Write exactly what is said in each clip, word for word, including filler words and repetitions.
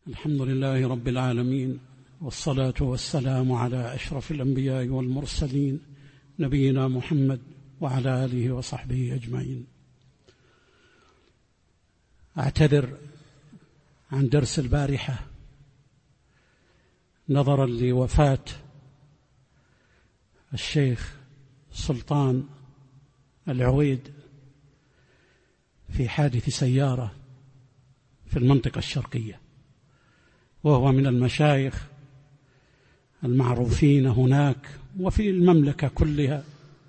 الحمد لله رب العالمين، والصلاة والسلام على أشرف الأنبياء والمرسلين نبينا محمد وعلى آله وصحبه أجمعين. أعتذر عن درس البارحة نظرا لوفاة الشيخ سلطان العويد في حادث سيارة في المنطقة الشرقية، وهو من المشايخ المعروفين هناك وفي المملكة كلها،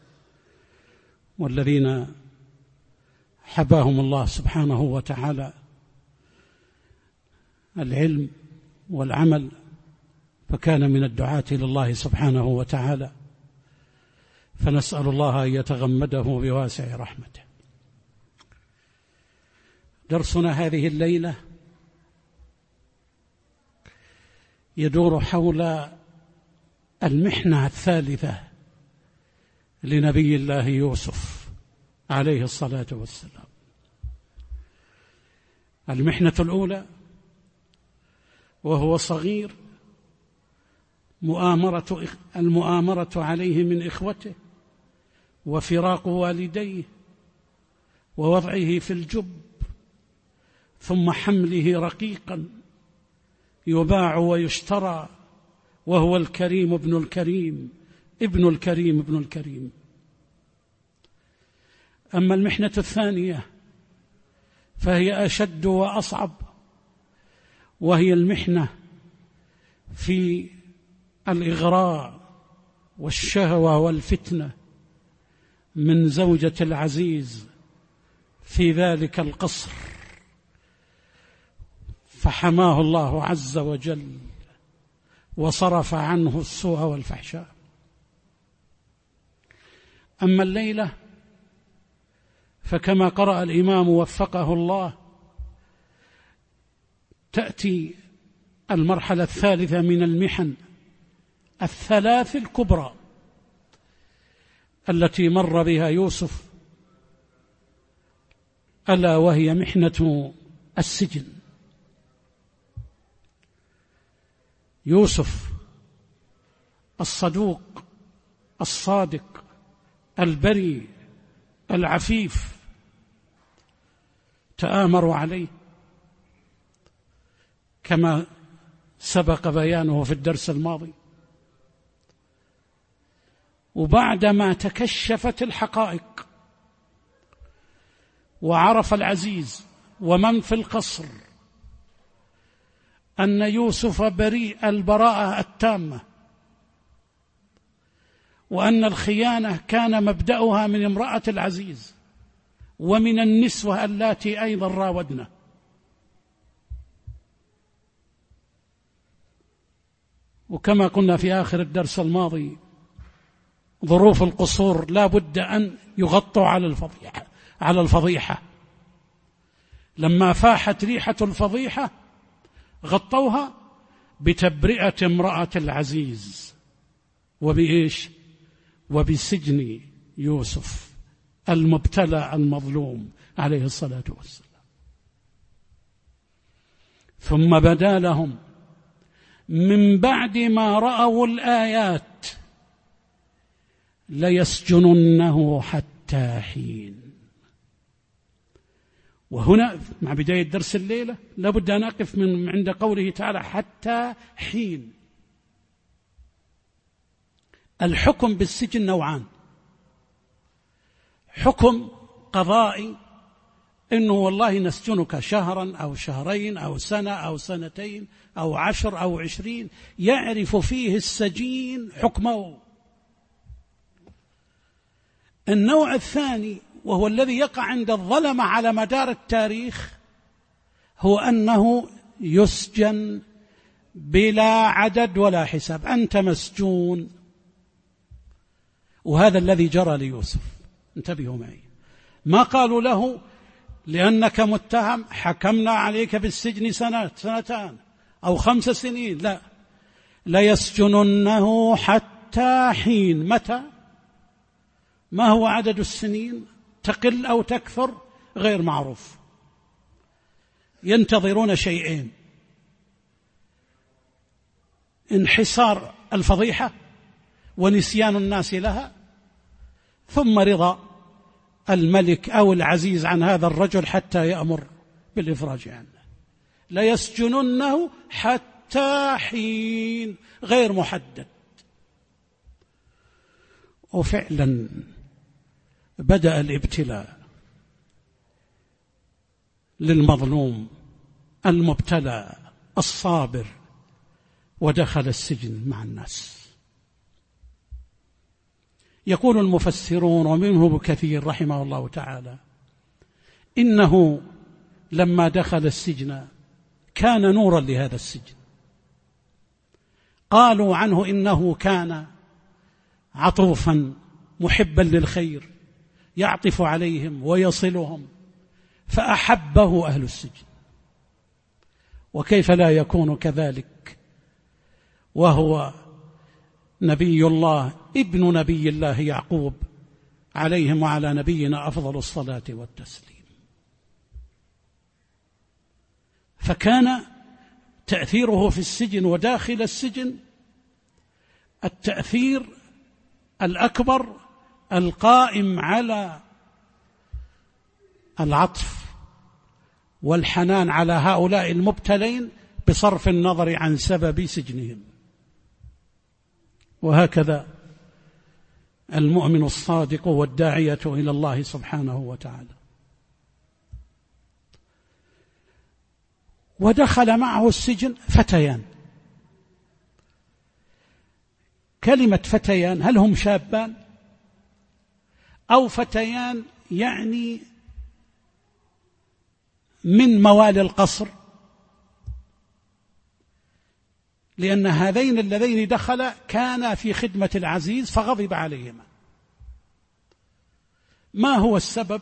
والذين حباهم الله سبحانه وتعالى العلم والعمل، فكان من الدعاة إلى الله سبحانه وتعالى، فنسأل الله أن يتغمده بواسع رحمته. درسنا هذه الليلة يدور حول المحنة الثالثة لنبي الله يوسف عليه الصلاة والسلام. المحنة الأولى وهو صغير، مؤامرة المؤامرة عليه من إخوته، وفراق والديه، ووضعه في الجب، ثم حمله رقيقا يباع ويشترى، وهو الكريم ابن الكريم ابن الكريم ابن الكريم. أما المحنة الثانية فهي أشد وأصعب، وهي المحنة في الإغراء والشهوة والفتنة من زوجة العزيز في ذلك القصر، فحماه الله عز وجل وصرف عنه السوء والفحشاء. أما الليلة فكما قرأ الإمام وفقه الله، تأتي المرحلة الثالثة من المحن الثلاث الكبرى التي مر بها يوسف، ألا وهي محنة السجن. يوسف الصدوق الصادق البريء العفيف تآمروا عليه كما سبق بيانه في الدرس الماضي، وبعدما تكشفت الحقائق وعرف العزيز ومن في القصر أن يوسف بريء البراءة التامة، وأن الخيانة كان مبدأها من امرأة العزيز ومن النسوة اللاتي أيضا راودنا، وكما قلنا في آخر الدرس الماضي ظروف القصور لا بد أن يغطوا على الفضيحة على الفضيحة لما فاحت ريحة الفضيحة غطوها بتبرئة امرأة العزيز، وبإيش؟ وبسجن يوسف المبتلى المظلوم عليه الصلاة والسلام. ثم بدا لهم من بعد ما رأوا الآيات ليسجننه حتى حين. وهنا مع بداية درس الليلة لابد أن أقف من عند قوله تعالى حتى حين. الحكم بالسجن نوعان: حكم قضائي إنه والله نسجنك شهرا أو شهرين أو سنة أو سنتين أو عشر أو عشرين، يعرف فيه السجين حكمه. النوع الثاني وهو الذي يقع عند الظلمة على مدار التاريخ، هو أنه يسجن بلا عدد ولا حساب، أنت مسجون. وهذا الذي جرى ليوسف. انتبهوا معي، ما قالوا له لأنك متهم حكمنا عليك بالسجن سنة سنتان أو خمس سنين، لا، ليسجننه حتى حين. متى؟ ما هو عدد السنين؟ تقل أو تكثر غير معروف. ينتظرون شيئين: انحسار الفضيحة ونسيان الناس لها، ثم رضا الملك أو العزيز عن هذا الرجل حتى يأمر بالإفراج عنه. ليسجننه حتى حين غير محدد. وفعلا بدأ الابتلاء للمظلوم المبتلى الصابر، ودخل السجن مع الناس. يقول المفسرون ومنهم ابن كثير رحمه الله تعالى إنه لما دخل السجن كان نورا لهذا السجن. قالوا عنه إنه كان عطوفا محبا للخير، يعطف عليهم ويصلهم، فأحبه أهل السجن. وكيف لا يكون كذلك وهو نبي الله ابن نبي الله يعقوب عليهم وعلى نبينا أفضل الصلاة والتسليم. فكان تأثيره في السجن وداخل السجن التأثير الأكبر القائم على العطف والحنان على هؤلاء المبتلين بصرف النظر عن سبب سجنهم. وهكذا المؤمن الصادق والداعية إلى الله سبحانه وتعالى. ودخل معه السجن فتيان. كلمة فتيان هل هم شابان أو فتيان يعني من موالي القصر؟ لأن هذين اللذين دخلا كانا في خدمة العزيز فغضب عليهما. ما هو السبب؟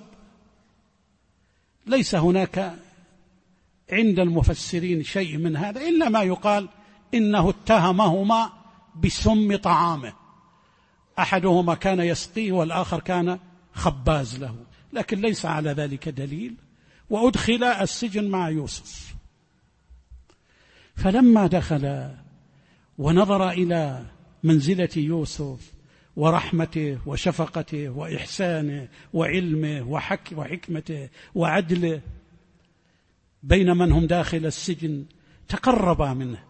ليس هناك عند المفسرين شيء من هذا إلا ما يقال إنه اتهمهما بسم طعامه، أحدهما كان يسقيه والآخر كان خباز له، لكن ليس على ذلك دليل. وأدخل السجن مع يوسف. فلما دخل ونظر إلى منزلة يوسف ورحمته وشفقته وإحسانه وعلمه وحك وحكمته وعدله بين من هم داخل السجن، تقرب منه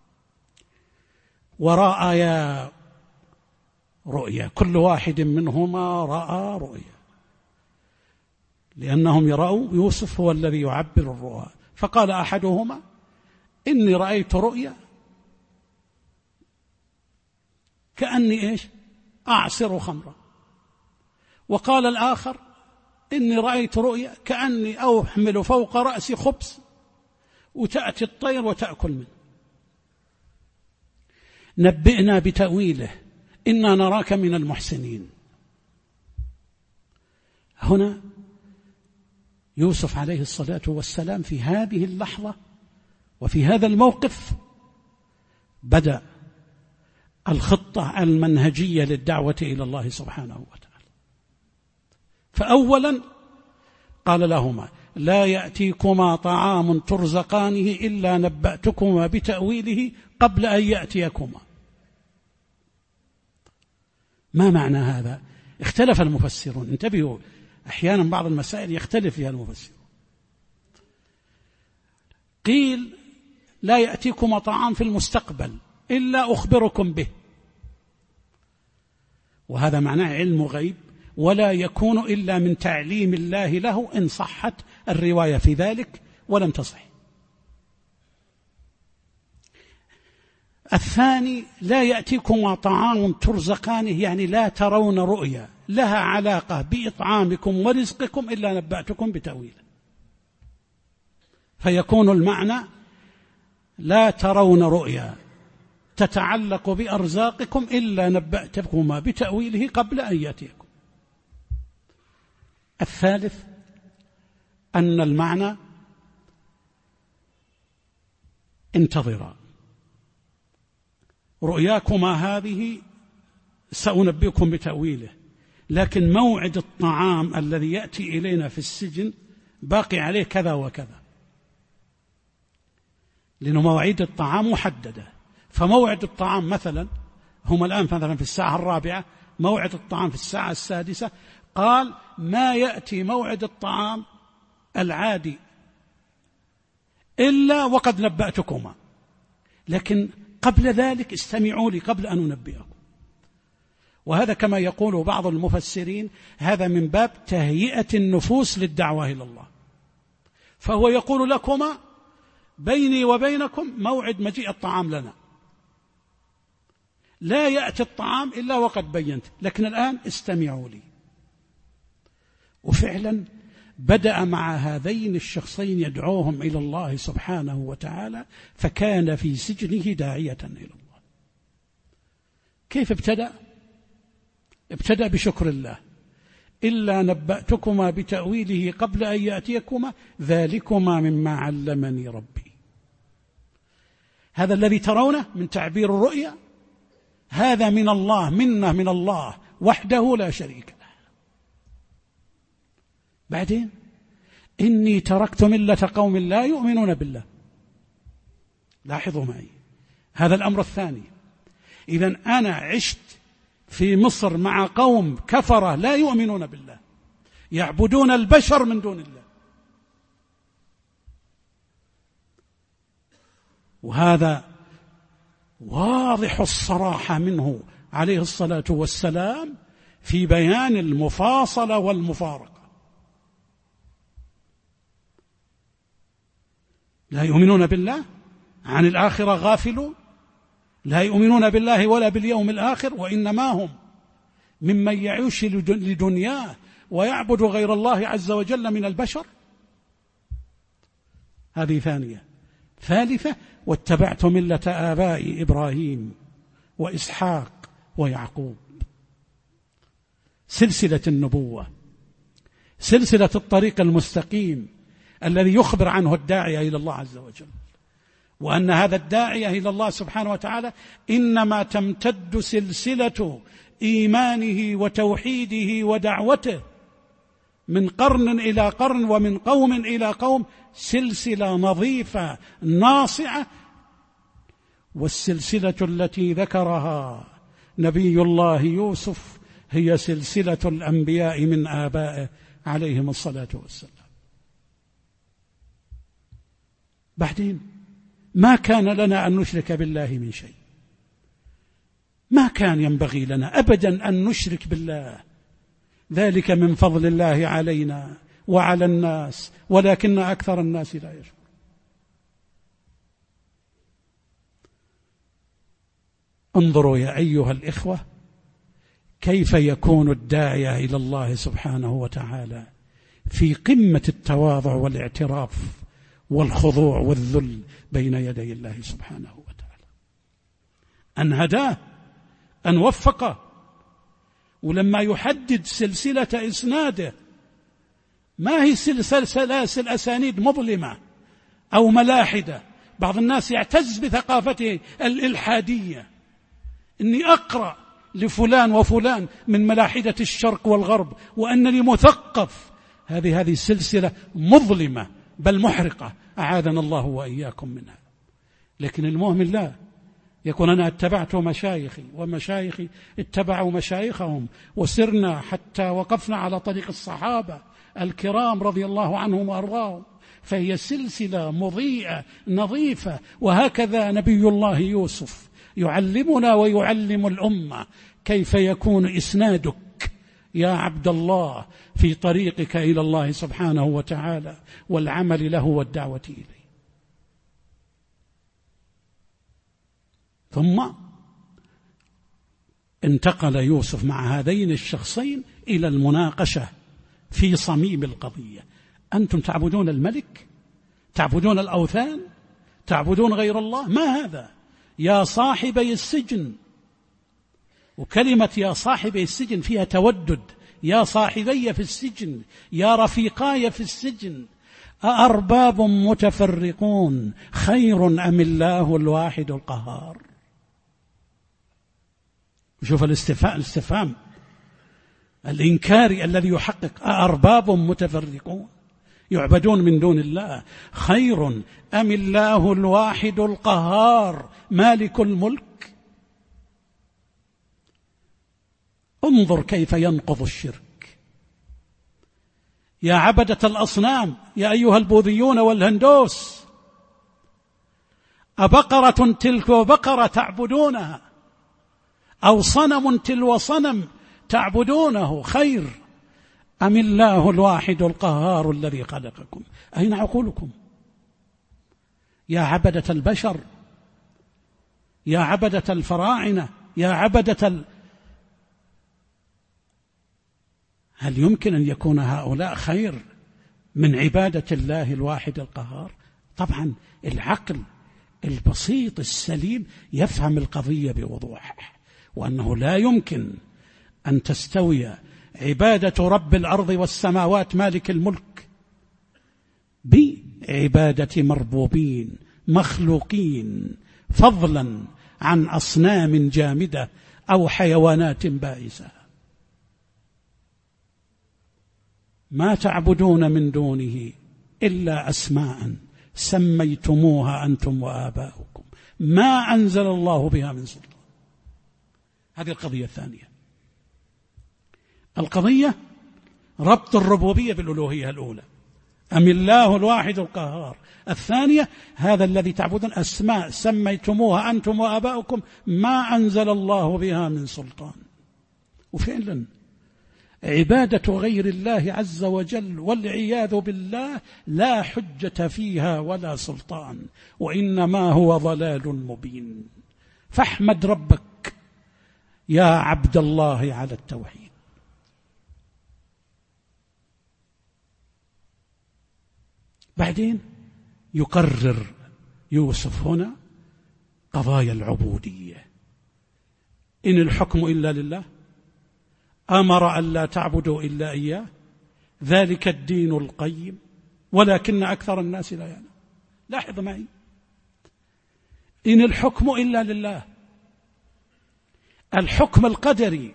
ورأى رؤيا، كل واحد منهما رأى رؤيا، لأنهم يروا يوسف هو الذي يعبر الرؤى. فقال أحدهما إني رأيت رؤيا كأني إيش أعصر خمرا، وقال الآخر إني رأيت رؤيا كأني أحمل فوق رأسي خبز وتأتي الطير وتأكل منه. نبئنا بتأويله إنا نراك من المحسنين. هنا يوسف عليه الصلاة والسلام في هذه اللحظة وفي هذا الموقف بدأ الخطة المنهجية للدعوة إلى الله سبحانه وتعالى. فأولا قال لهما لا يأتيكما طعام ترزقانه إلا نبأتكما بتأويله قبل أن يأتيكما. ما معنى هذا؟ اختلف المفسرون، انتبهوا، أحيانا بعض المسائل يختلف فيها المفسرون. قيل لا يأتيكما طعام في المستقبل إلا أخبركم به، وهذا معناه علم غيب ولا يكون إلا من تعليم الله له إن صحت الرواية في ذلك ولم تصح. الثاني لا يأتيكما طعام ترزقانه يعني لا ترون رؤيا لها علاقة بإطعامكم ورزقكم إلا نبأتكم بتأويله، فيكون المعنى لا ترون رؤيا تتعلق بأرزاقكم إلا نبأتكما بتأويله قبل أن يأتيكم. الثالث أن المعنى انتظرا، رؤياكما هذه سأنبئكم بتأويله، لكن موعد الطعام الذي يأتي إلينا في السجن باقي عليه كذا وكذا، لأن مواعيد الطعام محددة، فموعد الطعام مثلا، هم الآن مثلا في الساعة الرابعة، موعد الطعام في الساعة السادسة، قال ما يأتي موعد الطعام العادي إلا وقد نبأتكما، لكن قبل ذلك استمعوا لي قبل أن أنبئكم. وهذا كما يقول بعض المفسرين هذا من باب تهيئة النفوس للدعوة إلى الله، فهو يقول لكما بيني وبينكم موعد مجيء الطعام لنا، لا يأتي الطعام إلا وقد بينت، لكن الآن استمعوا لي. وفعلا بدأ مع هذين الشخصين يدعوهم إلى الله سبحانه وتعالى، فكان في سجنه داعية إلى الله. كيف ابتدأ؟ ابتدأ بشكر الله، إلا نبأتكما بتأويله قبل أن يأتيكما ذلكما مما علمني ربي. هذا الذي ترونه من تعبير الرؤيا هذا من الله، منه من الله وحده لا شريك له. بعدين إني تركت ملة قوم لا يؤمنون بالله. لاحظوا معي هذا الأمر الثاني. إذن أنا عشت في مصر مع قوم كفرة لا يؤمنون بالله، يعبدون البشر من دون الله، وهذا واضح الصراحة منه عليه الصلاة والسلام في بيان المفاصلة والمفارقة. لا يؤمنون بالله، عن الآخرة غافلون، لا يؤمنون بالله ولا باليوم الآخر، وإنما هم ممن يعيش لدنياه ويعبد غير الله عز وجل من البشر. هذه ثانية. ثالثة واتبعت ملة آبائي إبراهيم وإسحاق ويعقوب. سلسلة النبوة، سلسلة الطريق المستقيم الذي يخبر عنه الداعية إلى الله عز وجل، وأن هذا الداعية إلى الله سبحانه وتعالى إنما تمتد سلسلة إيمانه وتوحيده ودعوته من قرن إلى قرن ومن قوم إلى قوم، سلسلة نظيفة ناصعة. والسلسلة التي ذكرها نبي الله يوسف هي سلسلة الأنبياء من آبائه عليهم الصلاة والسلام. بعدين ما كان لنا أن نشرك بالله من شيء، ما كان ينبغي لنا أبدا أن نشرك بالله، ذلك من فضل الله علينا وعلى الناس ولكن أكثر الناس لا يشكرون. انظروا يا أيها الإخوة كيف يكون الداعية إلى الله سبحانه وتعالى في قمة التواضع والاعتراف والخضوع والذل بين يدي الله سبحانه وتعالى، أن هداه، أن وفقه. ولما يحدد سلسلة إسناده ما هي سلاسل أسانيد مظلمة أو ملاحدة. بعض الناس يعتز بثقافته الإلحادية، إني أقرأ لفلان وفلان من ملاحدة الشرق والغرب وأنني مثقف. هذه هذه سلسلة مظلمة بل محرقة، أعاذنا الله وإياكم منها. لكن المؤمن لا، يكون أنا اتبعت مشايخي ومشايخي اتبعوا مشايخهم، وسرنا حتى وقفنا على طريق الصحابة الكرام رضي الله عنهم وأرضاهم، فهي سلسلة مضيئة نظيفة. وهكذا نبي الله يوسف يعلمنا ويعلم الأمة كيف يكون إسنادك يا عبد الله في طريقك إلى الله سبحانه وتعالى والعمل له والدعوة إليه. ثم انتقل يوسف مع هذين الشخصين إلى المناقشة في صميم القضية. أنتم تعبدون الملك؟ تعبدون الأوثان؟ تعبدون غير الله؟ ما هذا يا صاحبي السجن؟ وكلمة يا صاحبي السجن فيها تودد، يا صاحبي في السجن، يا رفيقاي في السجن، أأرباب متفرقون خير أم الله الواحد القهار؟ شوف الاستفهام الاستفهام الإنكاري الذي يحقق أأرباب متفرقون، يعبدون من دون الله خير أم الله الواحد القهار مالك الملك؟ انظر كيف ينقض الشرك. يا عبدة الأصنام، يا أيها البوذيون والهندوس، أبقرة تلك وبقرة تعبدونها، أو صنم تلو صنم تعبدونه خير أم الله الواحد القهار الذي خلقكم؟ أين عقولكم يا عبدة البشر، يا عبدة الفراعنة، يا عبدة ال... هل يمكن أن يكون هؤلاء خير من عبادة الله الواحد القهار؟ طبعا العقل البسيط السليم يفهم القضية بوضوح، وأنه لا يمكن أن تستوي عبادة رب الأرض والسماوات مالك الملك بعبادة مربوبين مخلوقين، فضلا عن أصنام جامدة أو حيوانات بائسة. ما تعبدون من دونه إلا أسماء سميتموها أنتم وآباؤكم ما أنزل الله بها من سلطان. هذه القضية الثانية. القضية ربط الربوبية بالألوهية الأولى، أم الله الواحد القهار. الثانية هذا الذي تعبدون أسماء سميتموها أنتم وآباؤكم ما أنزل الله بها من سلطان. وفعلا عبادة غير الله عز وجل والعياذ بالله لا حجة فيها ولا سلطان، وإنما هو ضلال مبين. فاحمد ربك يا عبد الله على التوحيد. بعدين يقرر يوسف هنا قضايا العبودية. إن الحكم إلا لله، أمر أن لا تعبدوا إلا إياه، ذلك الدين القيم ولكن أكثر الناس لا يعلمون. لاحظ معي، إن الحكم إلا لله، الحكم القدري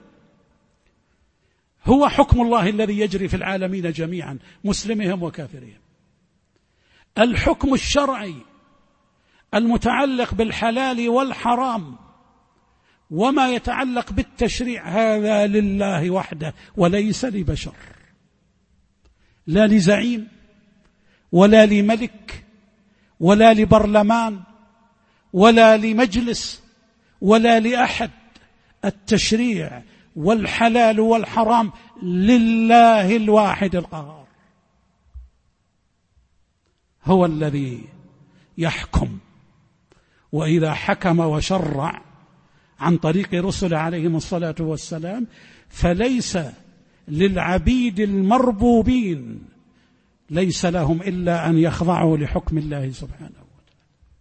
هو حكم الله الذي يجري في العالمين جميعا مسلمهم وكافرهم. الحكم الشرعي المتعلق بالحلال والحرام وما يتعلق بالتشريع هذا لله وحده وليس لبشر، لا لزعيم ولا لملك ولا لبرلمان ولا لمجلس ولا لأحد. التشريع والحلال والحرام لله الواحد القهار، هو الذي يحكم. وإذا حكم وشرع عن طريق رسل عليهم الصلاة والسلام فليس للعبيد المربوبين ليس لهم إلا أن يخضعوا لحكم الله سبحانه وتعالى.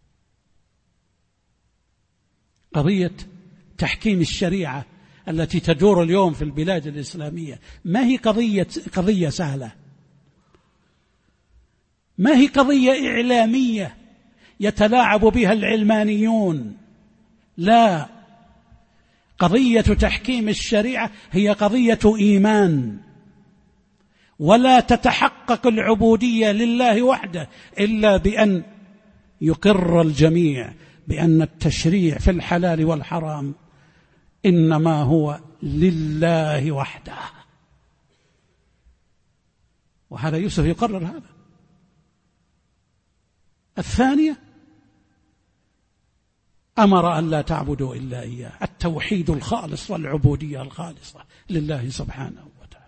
قضية تحكيم الشريعة التي تدور اليوم في البلاد الإسلامية ما هي قضية قضية سهلة، ما هي قضية إعلامية يتلاعب بها العلمانيون، لا، قضية تحكيم الشريعة هي قضية إيمان، ولا تتحقق العبودية لله وحده إلا بأن يقر الجميع بأن التشريع في الحلال والحرام إنما هو لله وحده. وهذا يوسف يقرر هذا. الثانية أمر أن لا تعبدوا إلا إياه، التوحيد الخالص والعبودية الخالصة لله سبحانه وتعالى.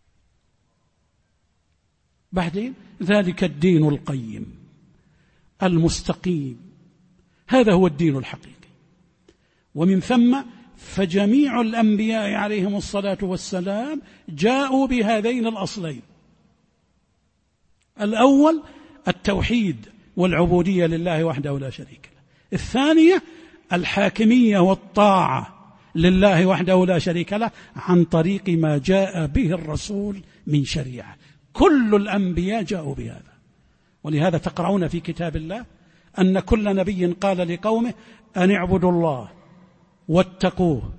بعدين ذلك الدين القيم المستقيم، هذا هو الدين الحقيقي. ومن ثم فجميع الأنبياء عليهم الصلاة والسلام جاءوا بهذين الأصلين: الأول التوحيد والعبودية لله وحده لا شريك له، الثانية الحاكمية والطاعة لله وحده لا شريك له عن طريق ما جاء به الرسول من شريعة. كل الأنبياء جاءوا بهذا. ولهذا تقرؤون في كتاب الله أن كل نبي قال لقومه أن اعبدوا الله واتقوه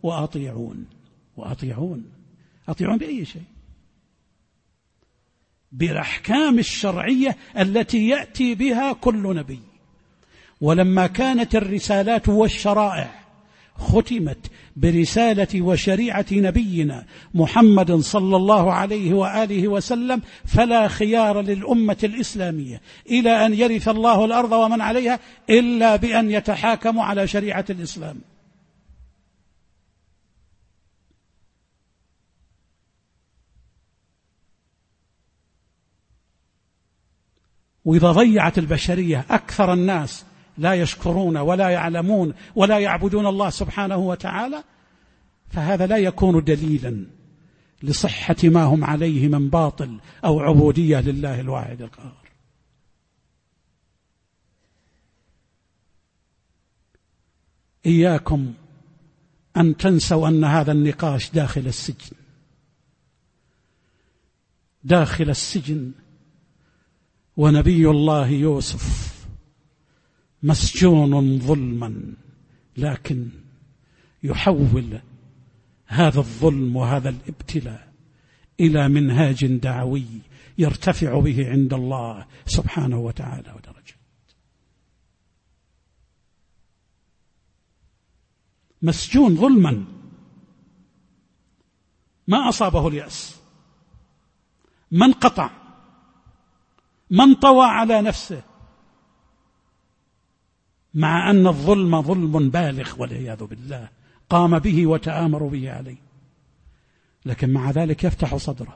وأطيعون. وأطيعون أطيعون بأي شيء؟ بالأحكام الشرعية التي يأتي بها كل نبي. ولما كانت الرسالات والشرائع ختمت برسالة وشريعة نبينا محمد صلى الله عليه وآله وسلم، فلا خيار للأمة الإسلامية إلى أن يرث الله الأرض ومن عليها إلا بأن يتحاكموا على شريعة الإسلام. وإذا ضيعت البشرية أكثر الناس لا يشكرون ولا يعلمون ولا يعبدون الله سبحانه وتعالى، فهذا لا يكون دليلا لصحة ما هم عليه من باطل أو عبودية لله الواحد القهار. إياكم أن تنسوا أن هذا النقاش داخل السجن، داخل السجن، ونبي الله يوسف مسجون ظلما، لكن يحول هذا الظلم وهذا الابتلاء إلى منهاج دعوي يرتفع به عند الله سبحانه وتعالى ودرجات. مسجون ظلما، ما أصابه اليأس، من قطع، من طوى على نفسه، مع أن الظلم ظلم بالغ والعياذ بالله قام به وتآمر به عليه، لكن مع ذلك يفتح صدره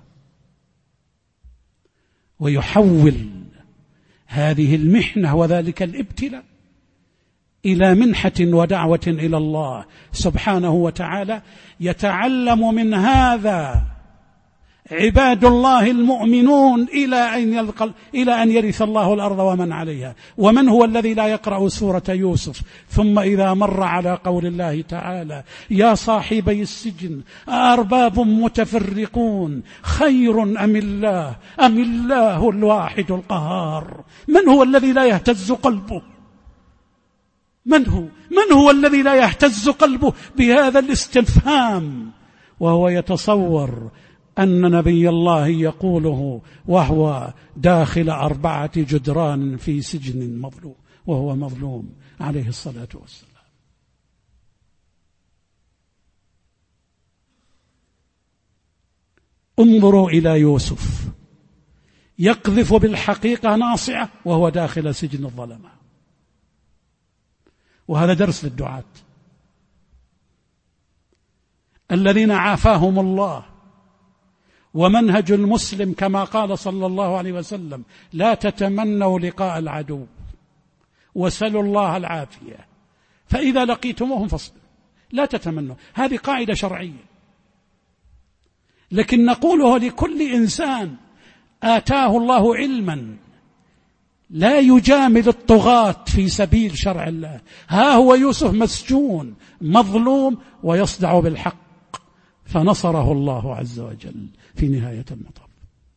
ويحول هذه المحنة وذلك الابتلاء إلى منحة ودعوة إلى الله سبحانه وتعالى، يتعلم من هذا عباد الله المؤمنون إلى أن يلقى إلى أن يرث الله الأرض ومن عليها. ومن هو الذي لا يقرأ سورة يوسف ثم إذا مر على قول الله تعالى يا صاحبي السجن أأرباب متفرقون خير أم الله أم الله الواحد القهار؟ من هو الذي لا يهتز قلبه؟ من هو من هو الذي لا يهتز قلبه بهذا الاستفهام وهو يتصور أن نبي الله يقوله وهو داخل أربعة جدران في سجن مظلوم وهو مظلوم عليه الصلاة والسلام. انظروا إلى يوسف يقذف بالحقيقة ناصعة وهو داخل سجن الظلمة، وهذا درس للدعاة الذين عافاهم الله. ومنهج المسلم كما قال صلى الله عليه وسلم لا تتمنوا لقاء العدو وسلوا الله العافية، فإذا لقيتموهم فاصبروا. لا تتمنوا، هذه قاعدة شرعية، لكن نقولها لكل إنسان آتاه الله علما لا يجامل الطغاة في سبيل شرع الله. ها هو يوسف مسجون مظلوم ويصدع بالحق، فنصره الله عز وجل في نهاية المطاف.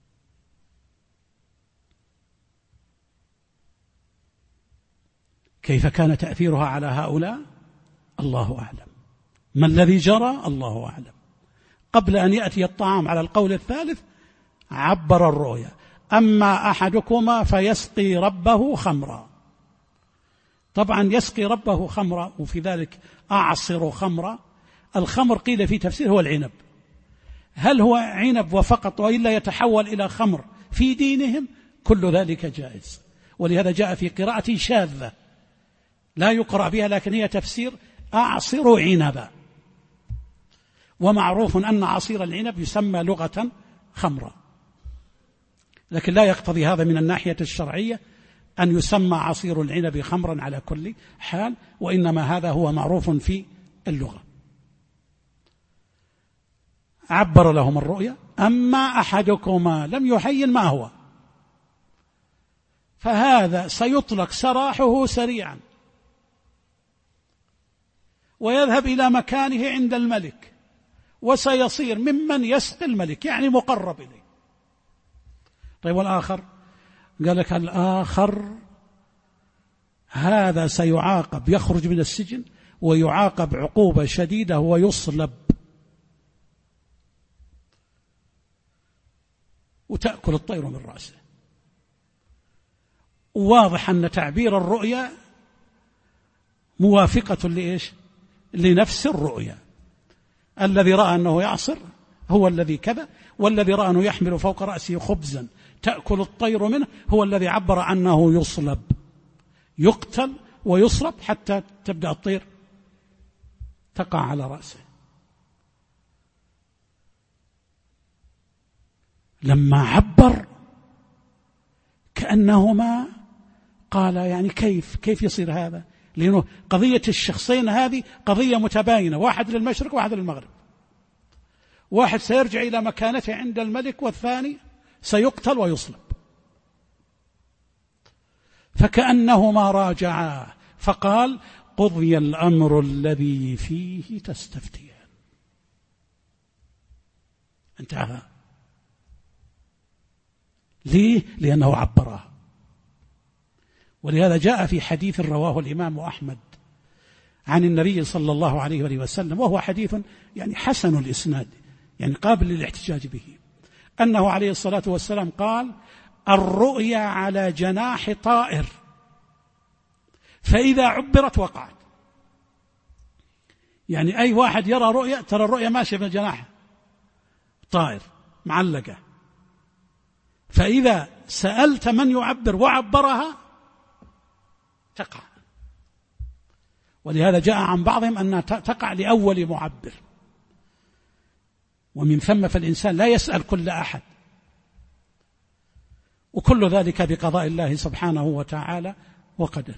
كيف كان تأثيرها على هؤلاء؟ الله أعلم. ما الذي جرى؟ الله أعلم. قبل أن يأتي الطعام على القول الثالث عبر الرؤيا أما أحدكما فيسقي ربه خمرا. طبعا يسقي ربه خمرا، وفي ذلك أعصر خمرا. الخمر قيل في تفسير هو العنب، هل هو عنب وفقط وإلا يتحول إلى خمر في دينهم؟ كل ذلك جائز، ولهذا جاء في قراءة شاذة لا يقرأ بها، لكن هي تفسير أعصر عنبا. ومعروف أن عصير العنب يسمى لغة خمرا، لكن لا يقتضي هذا من الناحية الشرعية أن يسمى عصير العنب خمرا على كل حال، وإنما هذا هو معروف في اللغة. عبر لهم الرؤيا أما أحدكما لم يحين ما هو، فهذا سيطلق سراحه سريعا ويذهب إلى مكانه عند الملك، وسيصير ممن يسقي الملك، يعني مقرب إليه. طيب والآخر؟ قال لك الآخر هذا سيعاقب، يخرج من السجن ويعاقب عقوبة شديدة ويصلب. وتأكل الطير من رأسه. واضح أن تعبير الرؤيا موافقة لإيش؟ لنفس الرؤيا. الذي رأى أنه يعصر هو الذي كذا، والذي رأى أنه يحمل فوق رأسه خبزا تأكل الطير منه هو الذي عبر أنه يصلب، يقتل ويصلب حتى تبدأ الطير تقع على رأسه. لما عبر كأنهما قال يعني كيف كيف يصير هذا؟ لأنه قضية الشخصين هذه قضية متباينة، واحد للمشرق واحد للمغرب، واحد سيرجع إلى مكانته عند الملك والثاني سيقتل ويصلب. فكأنهما راجعا فقال قضي الأمر الذي فيه تستفتيان. انتهى. ليه؟ لأنه عبرها. ولهذا جاء في حديث رواه الإمام أحمد عن النبي صلى الله عليه وآله وسلم، وهو حديث يعني حسن الإسناد يعني قابل للاحتجاج به، أنه عليه الصلاة والسلام قال الرؤيا على جناح طائر فإذا عبرت وقعت. يعني أي واحد يرى رؤيا، ترى الرؤيا ماشية بجناح طائر معلقة، فإذا سألت من يعبر وعبرها تقع. ولهذا جاء عن بعضهم أنها تقع لأول معبر، ومن ثم فالإنسان لا يسأل كل أحد، وكل ذلك بقضاء الله سبحانه وتعالى وقدره.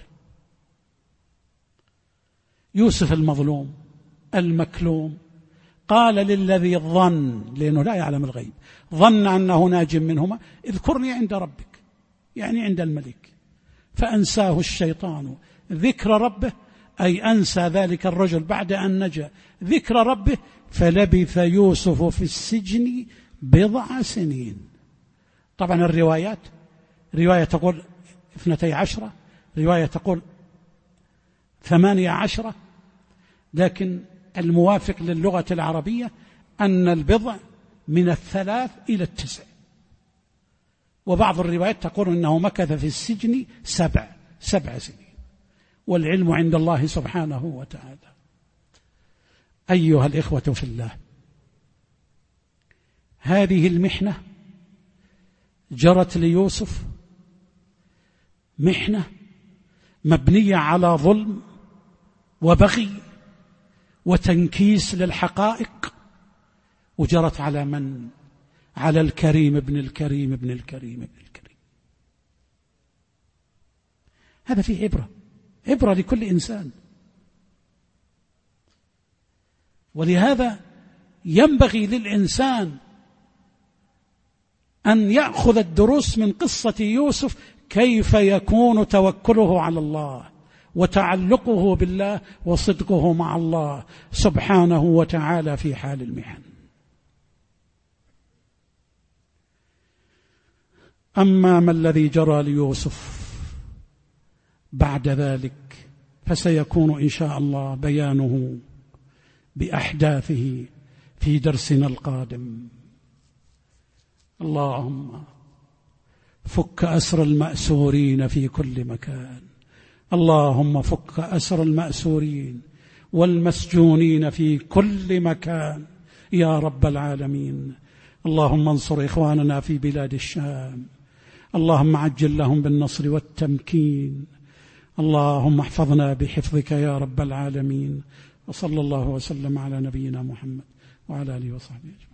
يوسف المظلوم المكلوم قال للذي ظن، لأنه لا يعلم الغيب، ظن أنه ناج منهما اذكرني عند ربك، يعني عند الملك، فأنساه الشيطان ذكر ربه، أي أنسى ذلك الرجل بعد أن نجا ذكر ربه، فلبث يوسف في السجن بضع سنين. طبعا الروايات، رواية تقول اثنتي عشرة، رواية تقول ثمانية عشرة، لكن الموافق للغة العربية أن البضع من الثلاث إلى التسع. وبعض الروايات تقول أنه مكث في السجن سبع سبع سنين، والعلم عند الله سبحانه وتعالى. أيها الإخوة في الله، هذه المحنة جرت ليوسف محنة مبنية على ظلم وبغي وتنكيس للحقائق، وجرت على من؟ على الكريم ابن الكريم ابن الكريم ابن الكريم. هذا فيه عبرة، عبرة لكل إنسان. ولهذا ينبغي للإنسان أن يأخذ الدروس من قصة يوسف، كيف يكون توكله على الله وتعلقه بالله وصدقه مع الله سبحانه وتعالى في حال المحن. أما ما الذي جرى ليوسف بعد ذلك فسيكون إن شاء الله بيانه بأحداثه في درسنا القادم. اللهم فك أسر المأسورين في كل مكان، اللهم فك أسر المأسورين والمسجونين في كل مكان يا رب العالمين. اللهم انصر إخواننا في بلاد الشام، اللهم عجل لهم بالنصر والتمكين، اللهم احفظنا بحفظك يا رب العالمين. وصلى الله وسلم على نبينا محمد وعلى آله وصحبه أجمعين.